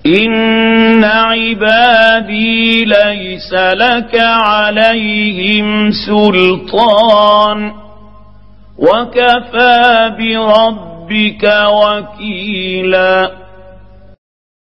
إن عبادي ليس لك عليهم سلطان وكفى بربك وكيلا.